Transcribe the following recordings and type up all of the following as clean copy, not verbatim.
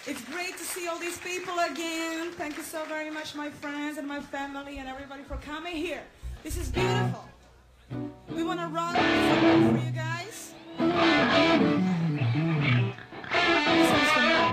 It's great to see all these people again. Thank you so very much, my friends and my family and everybody for coming here. This is beautiful. We want to rock for you guys. This one's for Mark.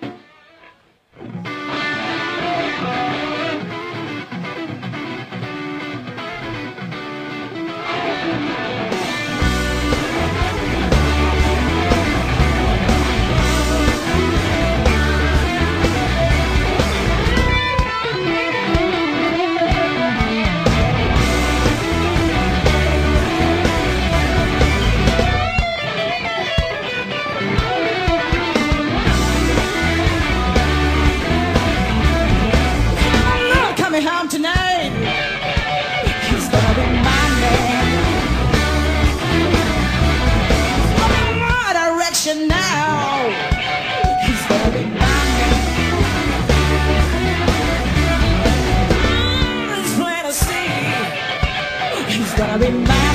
Home tonight, he's gonna be my man. Going my direction now, he's gonna be my man. It's plain to see, he's gonna be my man.